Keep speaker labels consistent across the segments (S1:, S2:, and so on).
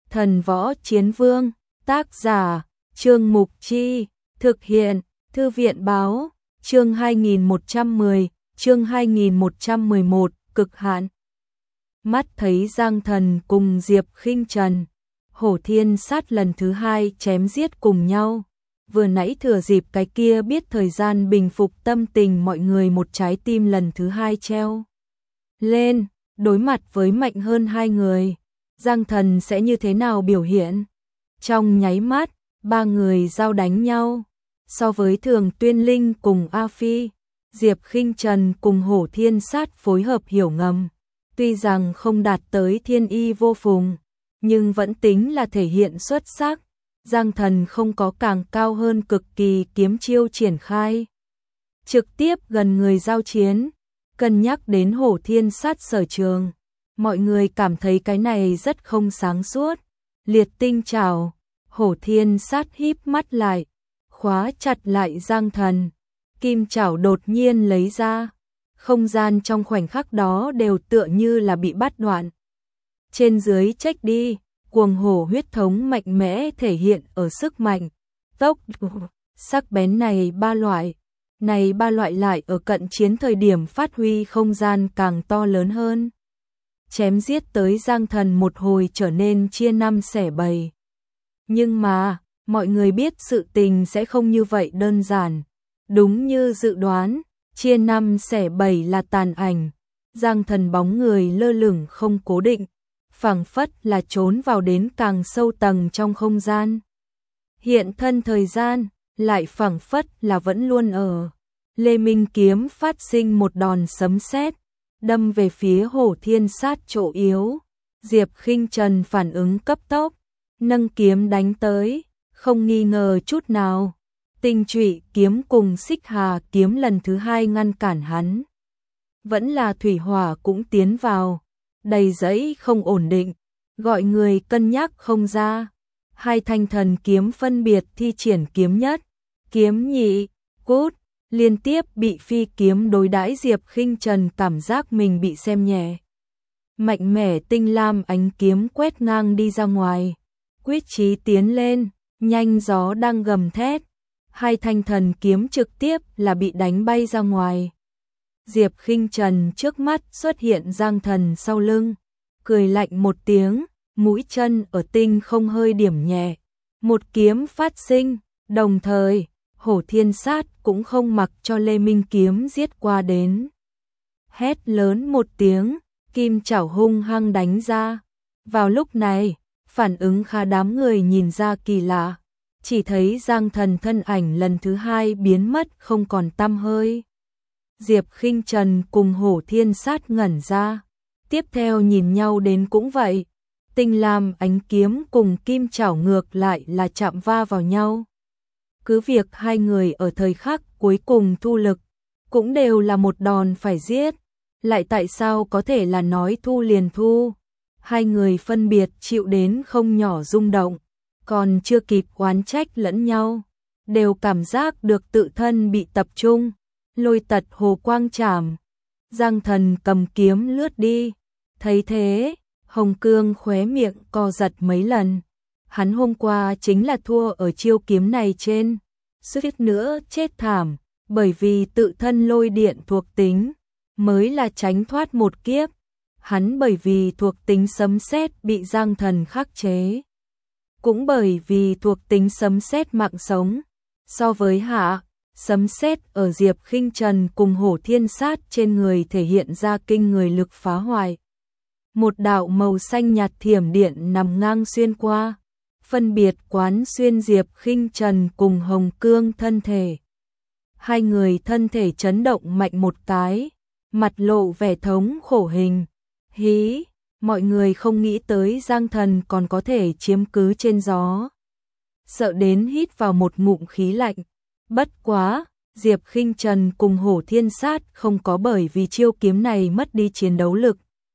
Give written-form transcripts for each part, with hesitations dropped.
S1: Thần Võ Chiến Vương, tác giả, Trương Mục Chi, thực hiện, Thư viện báo, chương 2110, chương 2111, cực hạn. Mắt thấy Giang Thần cùng Diệp Khinh Trần, Hổ Thiên Sát lần thứ hai chém giết cùng nhau. Vừa nãy thừa dịp cái kia biết thời gian bình phục tâm tình mọi người, một trái tim lần thứ hai treo lên, đối mặt với mạnh hơn hai người. Giang Thần sẽ như thế nào biểu hiện? Trong nháy mắt, ba người giao đánh nhau. So với Thường Tuyên Linh cùng A Phi, Diệp Khinh Trần cùng Hổ Thiên Sát phối hợp hiểu ngầm. Tuy rằng không đạt tới thiên y vô phùng, nhưng vẫn tính là thể hiện xuất sắc. Giang Thần không có càng cao hơn cực kỳ kiếm chiêu triển khai. Trực tiếp gần người giao chiến, cân nhắc đến Hổ Thiên Sát sở trường. Mọi người cảm thấy cái này rất không sáng suốt. Liệt tinh trảo, Hổ Thiên Sát híp mắt lại, khóa chặt lại Giang Thần. Kim trảo đột nhiên lấy ra, không gian trong khoảnh khắc đó đều tựa như là bị bắt đoạn. Trên dưới trách đi, cuồng hổ huyết thống mạnh mẽ thể hiện ở sức mạnh, tốc, sắc bén này ba loại lại ở cận chiến thời điểm phát huy không gian càng to lớn hơn. Chém giết tới Giang Thần một hồi trở nên chia năm xẻ bảy. Nhưng mà, mọi người biết sự tình sẽ không như vậy đơn giản. Đúng như dự đoán, chia năm xẻ bảy là tàn ảnh. Giang Thần bóng người lơ lửng không cố định, phảng phất là trốn vào đến càng sâu tầng trong không gian. Hiện thân thời gian, lại phảng phất là vẫn luôn ở. Lê Minh kiếm phát sinh một đòn sấm sét, đâm về phía Hổ Thiên Sát chỗ yếu. Diệp Khinh Trần phản ứng cấp tốc, nâng kiếm đánh tới, không nghi ngờ chút nào. Tinh Trụy kiếm cùng Xích Hà kiếm lần thứ hai ngăn cản hắn. Vẫn là thủy hỏa cũng tiến vào, đầy giấy không ổn định, gọi người cân nhắc không ra. Hai thanh thần kiếm phân biệt thi triển kiếm nhất, kiếm nhị, cút, liên tiếp bị phi kiếm đối đãi. Diệp Khinh Trần cảm giác mình bị xem nhẹ. Mạnh mẽ tinh lam ánh kiếm quét ngang đi ra ngoài, quyết chí tiến lên, nhanh gió đang gầm thét. Hai thanh thần kiếm trực tiếp là bị đánh bay ra ngoài. Diệp Khinh Trần trước mắt xuất hiện Giang Thần sau lưng, cười lạnh một tiếng, mũi chân ở tinh không hơi điểm nhẹ. Một kiếm phát sinh, đồng thời, Hổ Thiên Sát cũng không mặc cho Lê Minh kiếm giết qua đến. Hét lớn một tiếng, kim chảo hung hăng đánh ra. Vào lúc này, phản ứng khá đám người nhìn ra kỳ lạ. Chỉ thấy Giang Thần thân ảnh lần thứ hai biến mất không còn tăm hơi. Diệp Khinh Trần cùng Hổ Thiên Sát ngẩn ra. Tiếp theo nhìn nhau đến cũng vậy. Tinh lam ánh kiếm cùng kim chảo ngược lại là chạm va vào nhau. Cứ việc hai người ở thời khắc cuối cùng thu lực, cũng đều là một đòn phải giết. Lại tại sao có thể là nói thu liền thu? Hai người phân biệt chịu đến không nhỏ rung động. Còn chưa kịp oán trách lẫn nhau, đều cảm giác được tự thân bị tập trung. Lôi tật hồ quang chảm, Giang Thần cầm kiếm lướt đi. Thấy thế, Hồng Cương khóe miệng co giật mấy lần. Hắn hôm qua chính là thua ở chiêu kiếm này trên, suýt nữa chết thảm, bởi vì tự thân lôi điện thuộc tính, mới là tránh thoát một kiếp. Hắn bởi vì thuộc tính sấm sét bị Giang Thần khắc chế, cũng bởi vì thuộc tính sấm sét mạng sống. So với hạ, sấm sét ở Diệp Khinh Trần cùng Hổ Thiên Sát trên người thể hiện ra kinh người lực phá hoại. Một đạo màu xanh nhạt thiểm điện nằm ngang xuyên qua, phân biệt quán xuyên Diệp Khinh Trần cùng Hồng Cương thân thể. Hai người thân thể chấn động mạnh một cái, mặt lộ vẻ thống khổ hình. Hí, mọi người không nghĩ tới Giang Thần còn có thể chiếm cứ trên gió. Sợ đến hít vào một ngụm khí lạnh. Bất quá, Diệp Khinh Trần cùng Hổ Thiên Sát không có bởi vì chiêu kiếm này mất đi chiến đấu lực.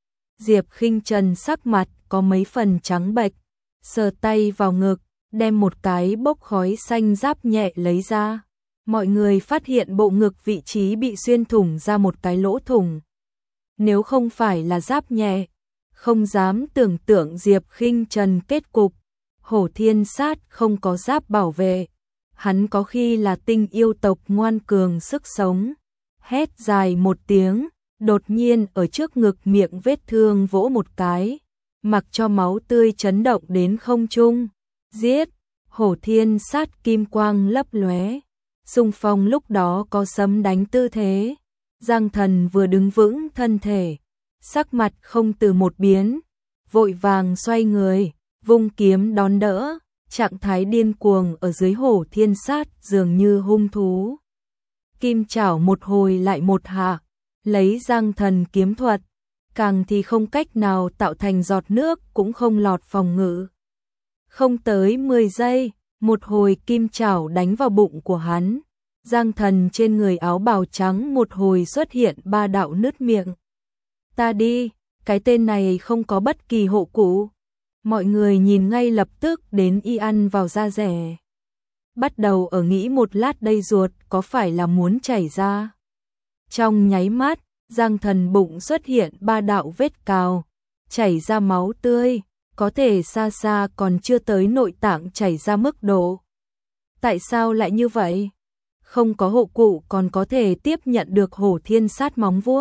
S1: Diệp Khinh Trần sắc mặt có mấy phần trắng bệch, sờ tay vào ngực, đem một cái bốc khói xanh giáp nhẹ lấy ra. Mọi người phát hiện bộ ngực vị trí bị xuyên thủng ra một cái lỗ thủng. Nếu không phải là giáp nhẹ, không dám tưởng tượng Diệp Khinh Trần kết cục. Hổ Thiên Sát không có giáp bảo vệ, hắn có khi là tinh yêu tộc ngoan cường sức sống. Hét dài một tiếng, đột nhiên ở trước ngực miệng vết thương vỗ một cái, mặc cho máu tươi chấn động đến không trung. Giết! Hổ Thiên Sát kim quang lấp lóe, xung phong lúc đó có sấm đánh tư thế. Giang Thần vừa đứng vững thân thể, sắc mặt không từ một biến, vội vàng xoay người, vung kiếm đón đỡ, trạng thái điên cuồng ở dưới Hổ Thiên Sát dường như hung thú. Kim chảo một hồi lại một hạ, lấy Giang Thần kiếm thuật, càng thì không cách nào tạo thành giọt nước cũng không lọt phòng ngự. Không tới 10 giây, một hồi kim chảo đánh vào bụng của hắn. Giang Thần trên người áo bào trắng một hồi xuất hiện 3 đạo nứt miệng. Ta đi, cái tên này không có bất kỳ hộ cụ. Mọi người nhìn ngay lập tức đến y ăn vào da rẻ. Bắt đầu ở nghĩ một lát đây ruột có phải là muốn chảy ra. Trong nháy mắt, Giang Thần bụng xuất hiện 3 đạo vết cào, chảy ra máu tươi, có thể xa xa còn chưa tới nội tạng chảy ra mức độ. Tại sao lại như vậy? Không có hộ cụ còn có thể tiếp nhận được Hổ Thiên Sát móng vuốt.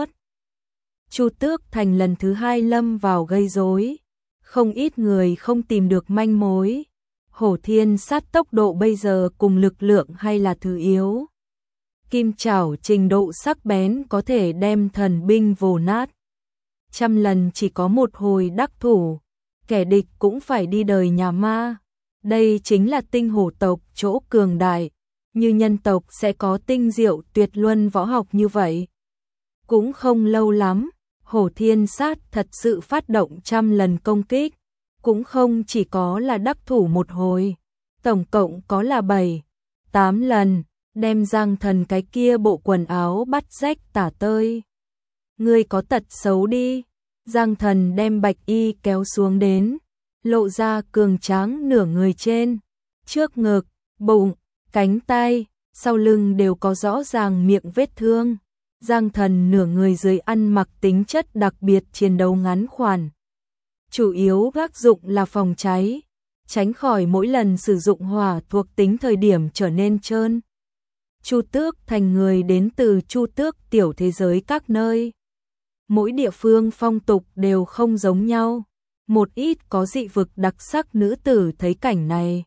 S1: Chu Tước Thành lần thứ 2 lâm vào gây rối, không ít người không tìm được manh mối. Hổ Thiên Sát tốc độ bây giờ cùng lực lượng hay là thứ yếu. Kim chảo trình độ sắc bén có thể đem thần binh vồ nát. Trăm lần chỉ có một hồi đắc thủ, kẻ địch cũng phải đi đời nhà ma. Đây chính là tinh hổ tộc chỗ cường đại, như nhân tộc sẽ có tinh diệu tuyệt luân võ học như vậy. Cũng không lâu lắm, Hổ Thiên Sát thật sự phát động 100 lần công kích, cũng không chỉ có là đắc thủ một hồi, tổng cộng có là 7, 8 lần, đem Giang Thần cái kia bộ quần áo bắt rách tả tơi. Ngươi có tật xấu đi. Giang Thần đem bạch y kéo xuống đến, lộ ra cường tráng nửa người trên, trước ngực, bụng, cánh tay, sau lưng đều có rõ ràng miệng vết thương. Giang Thần nửa người dưới ăn mặc tính chất đặc biệt chiến đấu ngắn khoản. Chủ yếu tác dụng là phòng cháy, tránh khỏi mỗi lần sử dụng hỏa thuộc tính thời điểm trở nên trơn. Chu Tước Thành người đến từ Chu Tước tiểu thế giới các nơi. Mỗi địa phương phong tục đều không giống nhau. Một ít có dị vực đặc sắc nữ tử thấy cảnh này,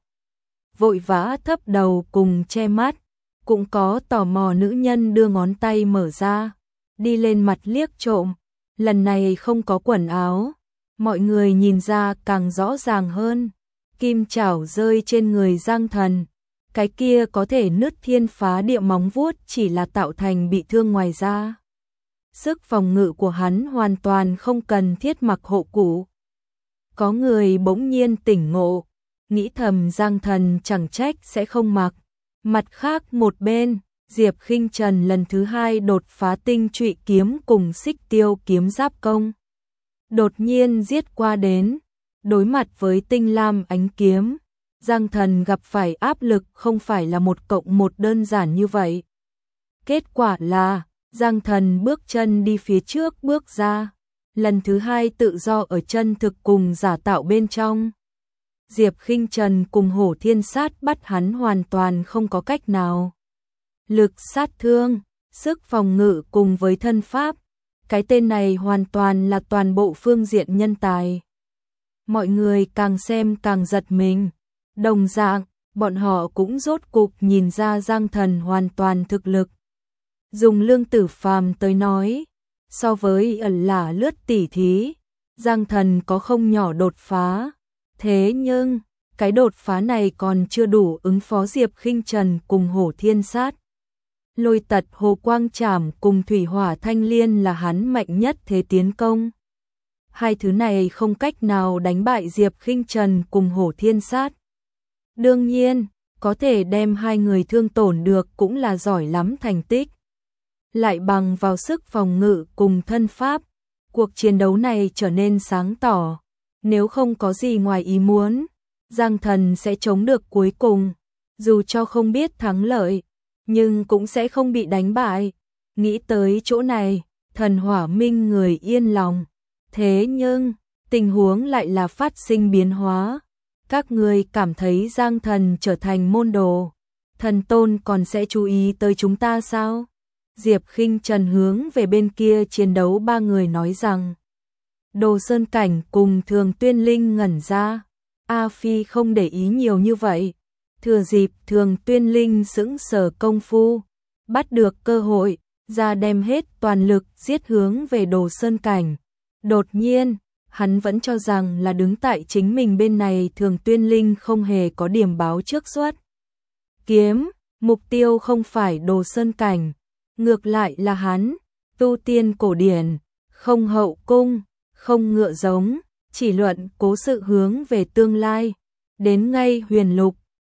S1: vội vã thấp đầu cùng che mắt. Cũng có tò mò nữ nhân đưa ngón tay mở ra, đi lên mặt liếc trộm. Lần này không có quần áo, mọi người nhìn ra càng rõ ràng hơn. Kim chảo rơi trên người Giang Thần, cái kia có thể nứt thiên phá địa móng vuốt chỉ là tạo thành bị thương ngoài da. Sức phòng ngự của hắn hoàn toàn không cần thiết mặc hộ cụ. Có người bỗng nhiên tỉnh ngộ, nghĩ thầm Giang Thần chẳng trách sẽ không mặc. Mặt khác một bên, Diệp Khinh Trần lần thứ 2 đột phá tinh trụy kiếm cùng xích tiêu kiếm giáp công. Đột nhiên giết qua đến, đối mặt với tinh lam ánh kiếm, Giang Thần gặp phải áp lực không phải là 1+1 đơn giản như vậy. Kết quả là, Giang Thần bước chân đi phía trước bước ra, lần thứ 2 tự do ở chân thực cùng giả tạo bên trong. Diệp Khinh Trần cùng Hổ Thiên Sát bắt hắn hoàn toàn không có cách nào. Lực sát thương, sức phòng ngự cùng với thân pháp, cái tên này hoàn toàn là toàn bộ phương diện nhân tài. Mọi người càng xem càng giật mình. Đồng dạng, bọn họ cũng rốt cục nhìn ra Giang Thần hoàn toàn thực lực. Dùng Lương Tử Phàm tới nói, so với ẩn lả lướt tỉ thí, Giang Thần có không nhỏ đột phá. Thế nhưng, cái đột phá này còn chưa đủ ứng phó Diệp Khinh Trần cùng Hổ Thiên Sát. Lôi tật Hồ Quang Trảm cùng Thủy Hỏa Thanh Liên là hắn mạnh nhất thế tiến công. Hai thứ này không cách nào đánh bại Diệp Khinh Trần cùng Hổ Thiên Sát. Đương nhiên, có thể đem hai người thương tổn được cũng là giỏi lắm thành tích. Lại bằng vào sức phòng ngự cùng thân pháp, cuộc chiến đấu này trở nên sáng tỏ. Nếu không có gì ngoài ý muốn, Giang Thần sẽ chống được cuối cùng. Dù cho không biết thắng lợi, nhưng cũng sẽ không bị đánh bại. Nghĩ tới chỗ này, Thần Hỏa Minh người yên lòng. Thế nhưng, tình huống lại là phát sinh biến hóa. Các ngươi cảm thấy Giang Thần trở thành môn đồ, thần tôn còn sẽ chú ý tới chúng ta sao? Diệp Khinh Trần hướng về bên kia chiến đấu ba người nói rằng. Đồ Sơn Cảnh cùng Thường Tuyên Linh ngẩn ra. A Phi không để ý nhiều như vậy. Thừa dịp Thường Tuyên Linh sững sờ công phu, bắt được cơ hội, ra đem hết toàn lực giết hướng về Đồ Sơn Cảnh. Đột nhiên, hắn vẫn cho rằng là đứng tại chính mình bên này, Thường Tuyên Linh không hề có điểm báo trước xuất. Kiếm, mục tiêu không phải Đồ Sơn Cảnh, ngược lại là hắn, tu tiên cổ điển, không hậu cung, không ngựa giống, chỉ luận cố sự hướng về tương lai. Đến ngay huyền lục,